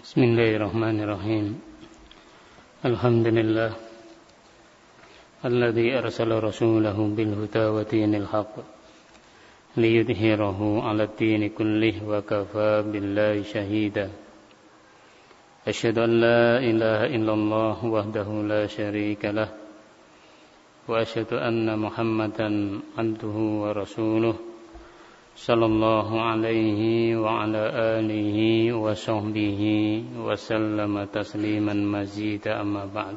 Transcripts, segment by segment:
Bismillahirrahmanirrahim. Alhamdulillah alladzi arsala rasulahu bil huda wa dinil haqq liyudhhirahu 'alad dini kullih wa kafaa billahi shahida. Asyhadu an la ilaha illallah wahdahu la syarika lah wa asyhadu anna Muhammadan 'abduhu wa rasuluh sallallahu alaihi wa ala alihi wa sahbihi wa sallama tasliman mazida amma ba'd.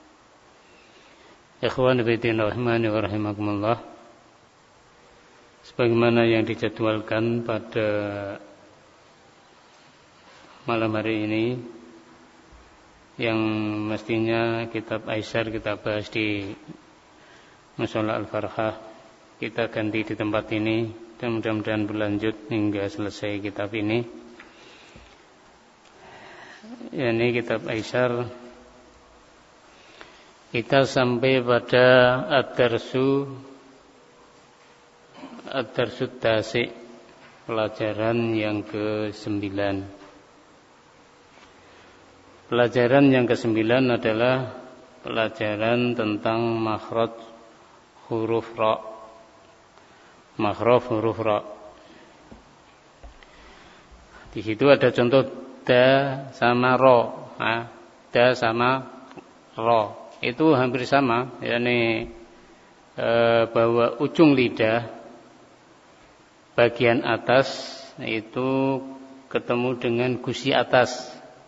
Ikhwan fillah rahimani wa rahimakumullah. Sebagaimana yang dijadwalkan pada malam hari ini, yang mestinya kitab Aisar kita bahas di Mushola Al-Farhah, kita ganti di tempat ini dan mudah-mudahan berlanjut hingga selesai kitab ini. Ini kitab Aisar. Kita sampai pada Ad-Darsu Tasi', pelajaran yang ke-9. Pelajaran yang ke-9 adalah pelajaran tentang makhraj huruf ra. Makhraj huruf ra. Di situ ada contoh da sama ro. Da sama ro itu hampir sama, yakni bahwa ujung lidah bagian atas itu ketemu dengan gusi atas.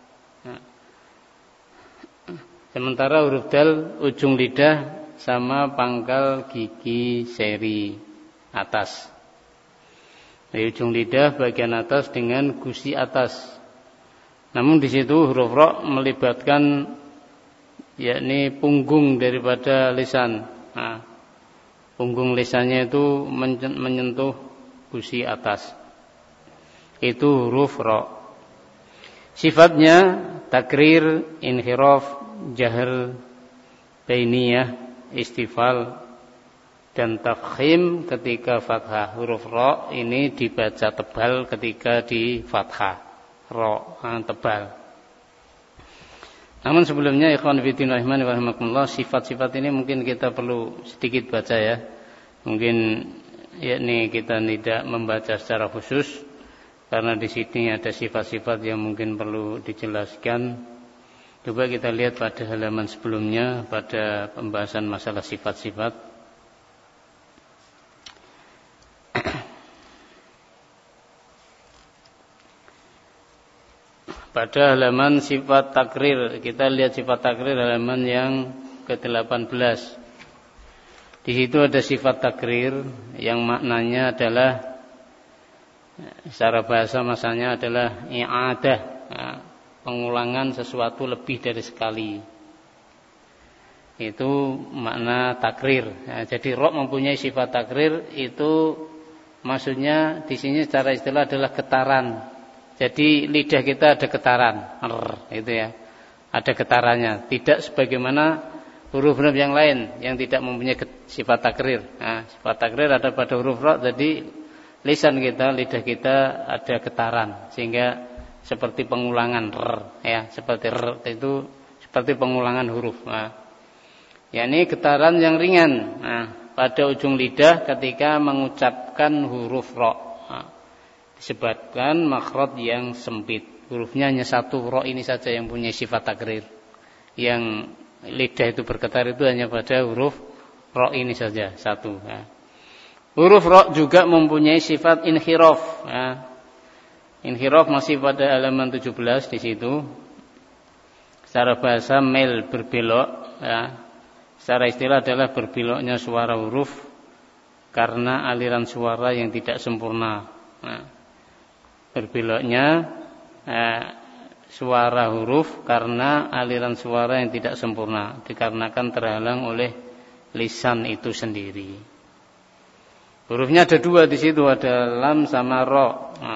Sementara huruf dal ujung lidah sama pangkal gigi seri atas. Di ujung lidah bagian atas dengan gusi atas. Namun di situ huruf ra melibatkan yakni punggung daripada lisan. Punggung lisannya itu menyentuh gusi atas. Itu huruf ra. Sifatnya takrir, inhiraf, jahr, bainiyah, istifal dan tafkhim ketika fathah. Huruf ra ini dibaca tebal ketika di fathah. Ra tebal. Namun sebelumnya ikhwan fillah rahimakumullah, sifat-sifat ini mungkin kita perlu sedikit baca ya. Mungkin yakni kita tidak membaca secara khusus karena di sini ada sifat-sifat yang mungkin perlu dijelaskan. Coba kita lihat pada halaman sebelumnya pada pembahasan masalah sifat-sifat. Pada halaman sifat takrir, kita lihat sifat takrir halaman yang ke-18. Di situ ada sifat takrir yang maknanya adalah secara bahasa masanya adalah i'adah, pengulangan sesuatu lebih dari sekali. Itu makna takrir. Jadi ra mempunyai sifat takrir itu maksudnya di sini secara istilah adalah getaran. Jadi lidah kita ada getaran, itu ya, ada getarannya. Tidak sebagaimana huruf-huruf yang lain yang tidak mempunyai sifat takrir. Sifat takrir ada pada huruf ra, jadi lisan kita, lidah kita ada getaran sehingga seperti pengulangan ya, seperti itu seperti pengulangan huruf. Yakni getaran yang ringan pada ujung lidah ketika mengucapkan huruf ra. Disebabkan makhraj yang sempit. Hurufnya hanya satu, ra ini saja yang punya sifat takrir. Yang lidah itu bergetar itu hanya pada huruf ra ini saja, satu. Huruf ra juga mempunyai sifat inhiraf. Inhiraf masih pada halaman 17 di situ. Secara bahasa mel, berbelok. Secara istilah adalah berbeloknya suara huruf karena aliran suara yang tidak sempurna. Berbeloknya suara huruf karena aliran suara yang tidak sempurna, dikarenakan terhalang oleh lisan itu sendiri. Hurufnya ada dua di situ, ada lam sama ra.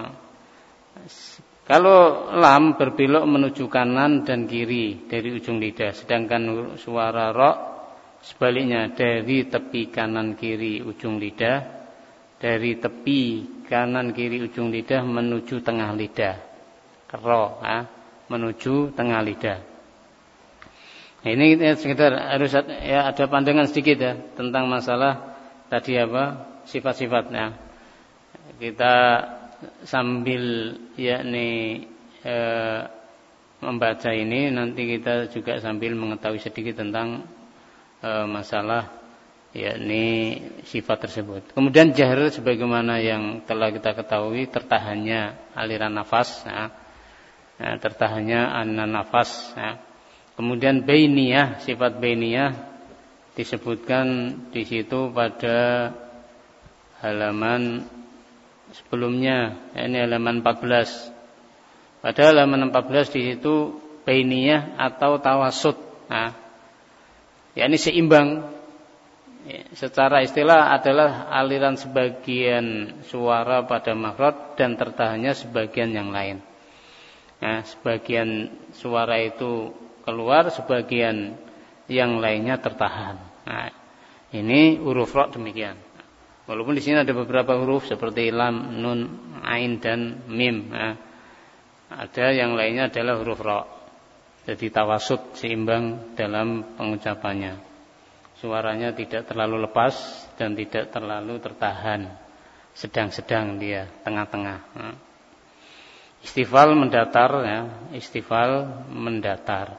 Kalau lam berbelok menuju kanan dan kiri dari ujung lidah, sedangkan suara ra sebaliknya dari tepi kanan kiri ujung lidah, dari tepi kanan kiri ujung lidah menuju tengah lidah. Ro, menuju tengah lidah. Nah, ini sekedar harus ya ada pandangan sedikit ya tentang masalah tadi apa sifat-sifatnya. Kita sambil yakni membaca ini nanti kita juga sambil mengetahui sedikit tentang masalah yakni sifat tersebut. Kemudian jahr sebagaimana yang telah kita ketahui tertahannya aliran nafas, tertahannya aliran nafas. Kemudian bainiyah, sifat bainiyah disebutkan di situ pada halaman sebelumnya, ini halaman 14. Pada halaman 14 di situ bainiyah atau tawasud. Yakni seimbang. Secara istilah adalah aliran sebagian suara pada makhraj dan tertahannya sebagian yang lain. Sebagian suara itu keluar, sebagian yang lainnya tertahan. Ini huruf ra demikian. Walaupun di sini ada beberapa huruf seperti lam, nun, ain dan mim. Ada yang lainnya adalah huruf ra. Jadi tawasud seimbang dalam pengucapannya. Suaranya tidak terlalu lepas dan tidak terlalu tertahan. Sedang-sedang dia, tengah-tengah. Istifal mendatar ya, istifal mendatar.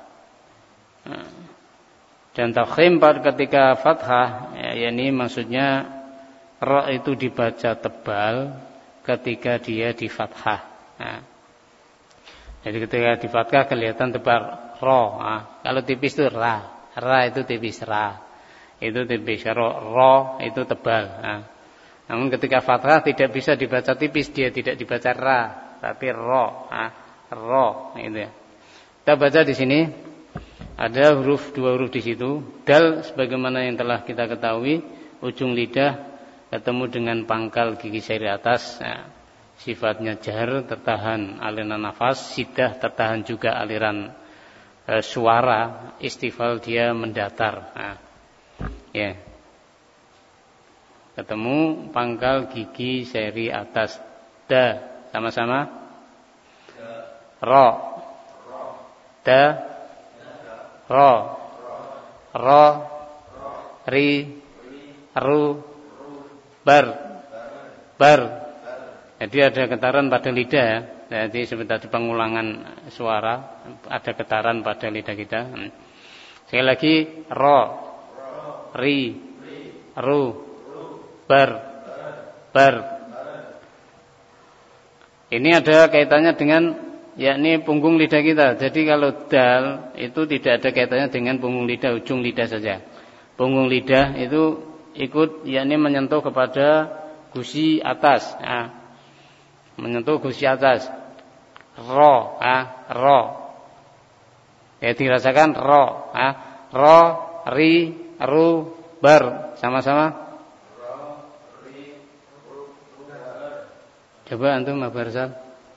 Dan tafkhim ketika fathah yakni maksudnya ra itu dibaca tebal ketika dia di fathah. Jadi ketika di fathah kelihatan tebal ra. Kalau tipis itu ra. Ra itu tipis ra. Itu tipis, ro itu tebal. Namun ketika fathah tidak bisa dibaca tipis, dia tidak dibaca ra, tapi ro, itu ya. Kita baca di sini ada dua huruf di situ. Dal sebagaimana yang telah kita ketahui, ujung lidah ketemu dengan pangkal gigi seri atas. Sifatnya jahr, tertahan aliran nafas, sidah tertahan juga aliran suara, istifal dia mendatar. Ya. Ketemu pangkal gigi seri atas. Da sama-sama. Ro. Da. Ro. Ro. Ri. Ru. Bar. Bar. Jadi ada getaran pada lidah ya. Jadi seperti pengulangan suara, ada getaran pada lidah kita. Sekali lagi ro. Ri, ru, bar, bar. Ini ada kaitannya dengan yakni punggung lidah kita. Jadi kalau dal itu tidak ada kaitannya dengan punggung lidah, ujung lidah saja. Punggung lidah itu ikut yakni menyentuh kepada gusi atas. Menyentuh gusi atas. Ro, ro. Ya dirasakan ro, ro, ri, ru, bar, sama-sama. Coba antum Abu Arsal.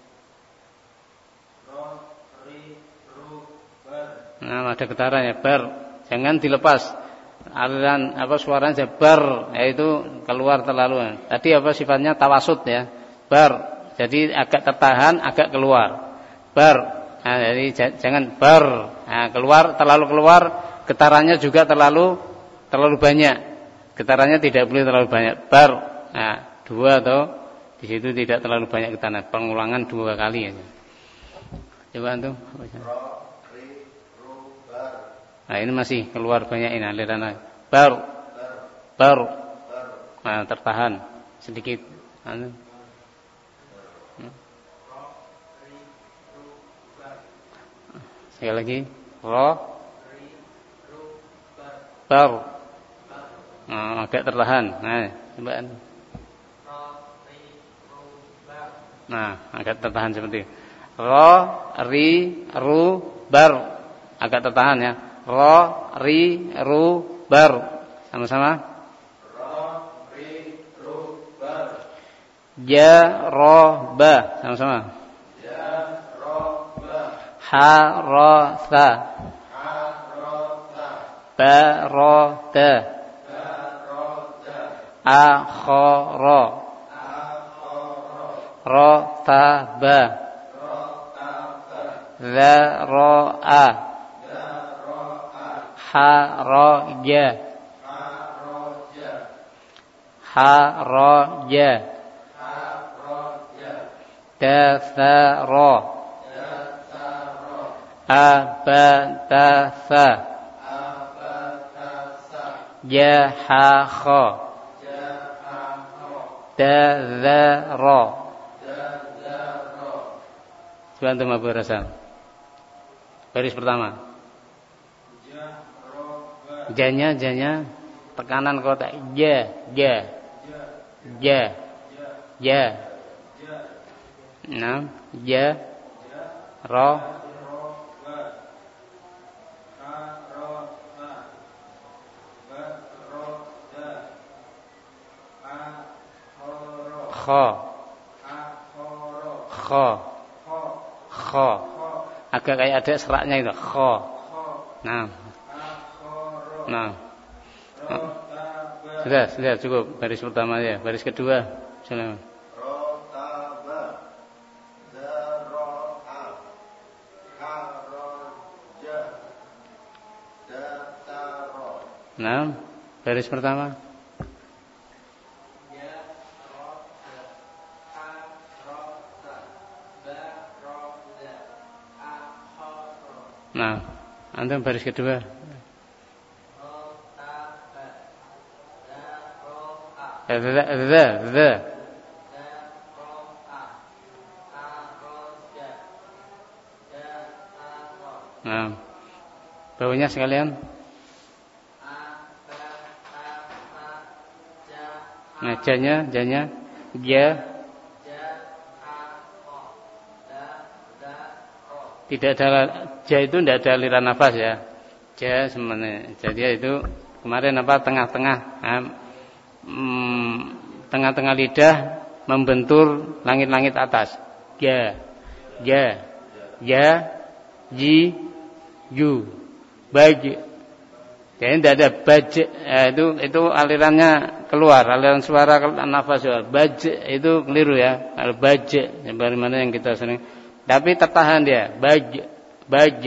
Nah, ada getaran ya, bar. Jangan dilepas. Aliran suaranya bar, yaitu keluar terlalu. Tadi sifatnya tawasud ya. Bar. Jadi agak tertahan, agak keluar. Bar. Nah, jadi jangan bar. Nah, terlalu keluar, getarannya juga terlalu banyak. Getarannya tidak boleh terlalu banyak. Bar. Nah, dua atau di situ tidak terlalu banyak getaran. Pengulangan 2 kali aja. Coba antum. Nah, ini masih keluar banyak ini aliran. Bar. Bar. Nah, tertahan sedikit. Sekali lagi. Ro. Bar. Nah, agak tertahan. Nah, coba. Nah, agak tertahan seperti ro, ri, ru, bar. Agak tertahan ya. Ro, ri, ru, bar. Sama-sama. Ro, ri, ru, bar. Ja, ro, ba. Sama-sama. Ja, ro, ba. Ha, ro, tha. Barota. Akhara. Rotaba. Dzara'a. Haraja. Haraja. Dathara. Abatasa. Jahakha. Dadzara. Coba antum Abu Hasan. Baris pertama. Janya tekanan kotak. Ja. Nah, ja. Ro. Kho. Agak kayak ada seraknya itu. Kho. Nah. Sudah cukup. Baris pertama ya. Baris kedua. Silakan. Nah, baris pertama. Nah, antum baris kedua. Nah, bawahnya sekalian. Nah, janya, ja. Tidak ada ja itu tidak ada aliran nafas ya. Ja sebenarnya. Jadi itu kemarin apa tengah-tengah. Tengah-tengah lidah membentur langit-langit atas. Ja. Ji, ju, baj. Jadi tidak ada baj. Itu alirannya keluar, aliran suara nafas keluar. Baj itu keliru ya. Kalau baj, bagaimana yang kita sering. Tapi tertahan dia. Baj.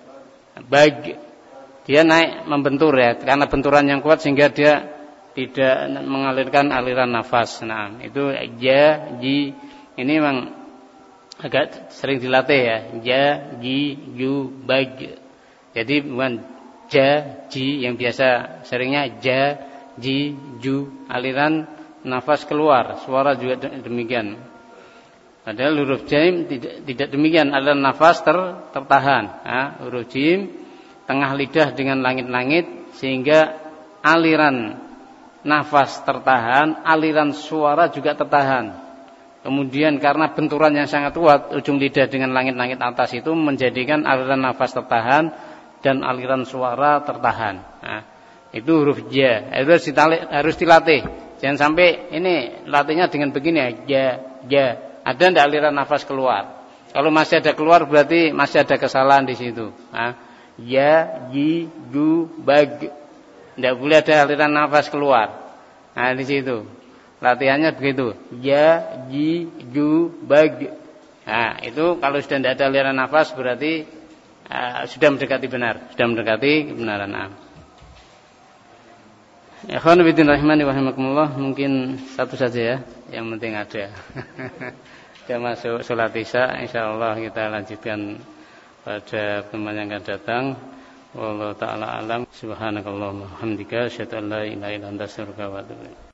Dia naik membentur ya, karena benturan yang kuat sehingga dia tidak mengalirkan aliran nafas. Nah, itu ja, ji. Ini memang agak sering dilatih ya. Ja, ji, ju, baj. Jadi bukan ja, ji yang biasa seringnya ja, ji, ju. Aliran nafas keluar, suara juga demikian. Padahal huruf jim tidak demikian, aliran nafas tertahan. Huruf jim tengah lidah dengan langit-langit sehingga aliran nafas tertahan, aliran suara juga tertahan. Kemudian karena benturan yang sangat kuat ujung lidah dengan langit-langit atas itu menjadikan aliran nafas tertahan dan aliran suara tertahan. Nah, itu huruf ja. Itu harus dilatih. Jangan sampai ini latihnya dengan begini ya, ja. Ada enggak aliran nafas keluar? Kalau masih ada keluar berarti masih ada kesalahan di situ. Ya, ji, ju, bag. Enggak boleh ada aliran nafas keluar. Nah, di situ. Latihannya begitu. Ya, ji, ju, bag. Nah, itu kalau sudah tidak ada aliran nafas berarti sudah mendekati benar, sudah mendekati kebenaran. Ikhwan fillah rahimani wa rahimakumullah, mungkin satu saja ya, yang penting ada. Sudah masuk salat Isya, insyaallah kita lanjutkan pada pertemuan yang akan datang. Wallahu taala alam. Subhanakallahumma hamdika asyhadu an la ilaha illa anta astaghfiruka wa atubu ilaik.